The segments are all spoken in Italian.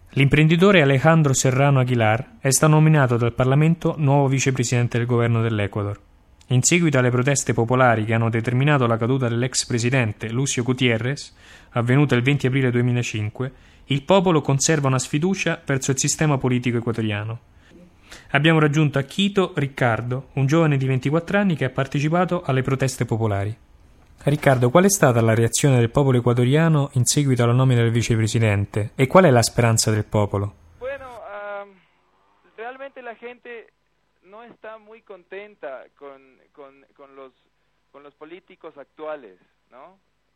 L'imprenditore Alejandro Serrano Aguilar è stato nominato dal Parlamento nuovo vicepresidente del governo dell'Ecuador. In seguito alle proteste popolari che hanno determinato la caduta dell'ex presidente Lucio Gutiérrez, avvenuta il 20 aprile 2005, il popolo conserva una sfiducia verso il sistema politico equatoriano. Abbiamo raggiunto a Quito Riccardo, un giovane di 24 anni che ha partecipato alle proteste popolari. Riccardo, qual è stata la reazione del popolo ecuatoriano in seguito alla nomina del vicepresidente e qual è la speranza del popolo? Bueno, realmente la gente no está muy contenta con los políticos actuales, ¿no?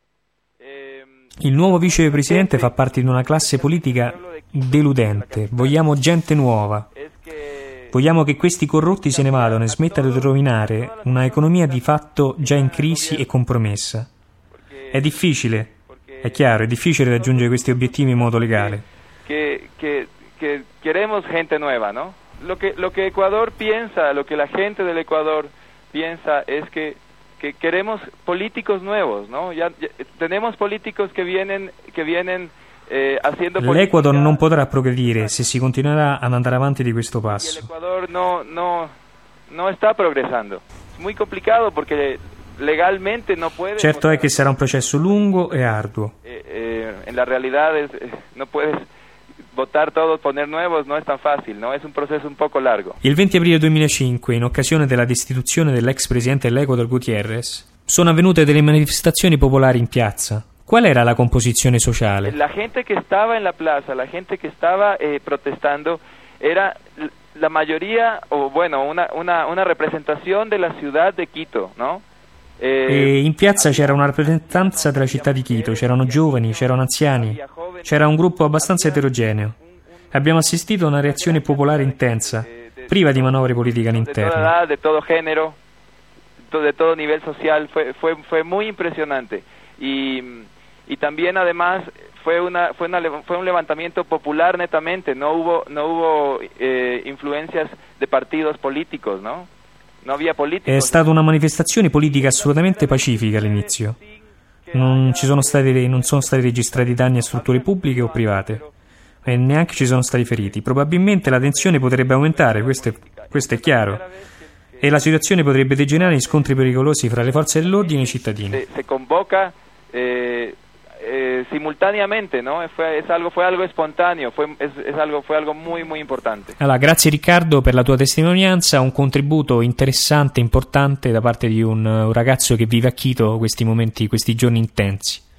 Il nuovo vicepresidente fa parte di una classe politica deludente. Vogliamo gente nuova. Vogliamo che questi corrotti se ne vadano e smettano di rovinare una economia di fatto già in crisi e compromessa. È difficile, è chiaro, è difficile raggiungere questi obiettivi in modo legale. Que queremos gente nueva, ¿no? Lo que Ecuador piensa, lo que la gente del Ecuador piensa es que queremos políticos nuevos, ¿no? Ya tenemos políticos que vienen haciendo política. L'Ecuador non potrà progredire se si continuerà ad andare avanti di questo passo. L'Ecuador no está progresando. Es muy complicado porque legalmente no puede. Certo è che sarà un processo lungo e arduo. En la realidad no puedes votar todos, poner nuevos, no es tan fácil, ¿no? Es un proceso un poco largo. Il 20 aprile 2005, in occasione della destituzione dell'ex presidente dell'Ecuador Gutiérrez, sono avvenute delle manifestazioni popolari in piazza. Qual era la composizione sociale? La gente que estaba en la plaza, la gente que estaba protestando, era la mayoría, o bueno, una representación de la ciudad de Quito, ¿no? E in piazza c'era una rappresentanza della città di Quito, c'erano giovani, c'erano anziani, c'era un gruppo abbastanza eterogeneo. Abbiamo assistito a una reazione popolare intensa, priva di manovre politiche all'interno. De todo género, de todo nivel social, fue muy impresionante. Y también además fue un levantamiento popular netamente, no hubo influencias de partidos políticos, ¿no? No había políticos. È stata una manifestazione politica assolutamente pacifica all'inizio. Non sono stati registrati danni a strutture pubbliche o private e neanche ci sono stati feriti. Probabilmente la tensione potrebbe aumentare, questo è chiaro, e la situazione potrebbe degenerare in scontri pericolosi fra le forze dell'ordine e i cittadini. Se convoca simultáneamente, ¿no? Fue algo espontáneo, fue algo muy muy importante. Allora, grazie Riccardo per la tua testimonianza, un contributo interessante, importante da parte di un ragazzo che vive a Quito questi momenti, questi giorni intensi.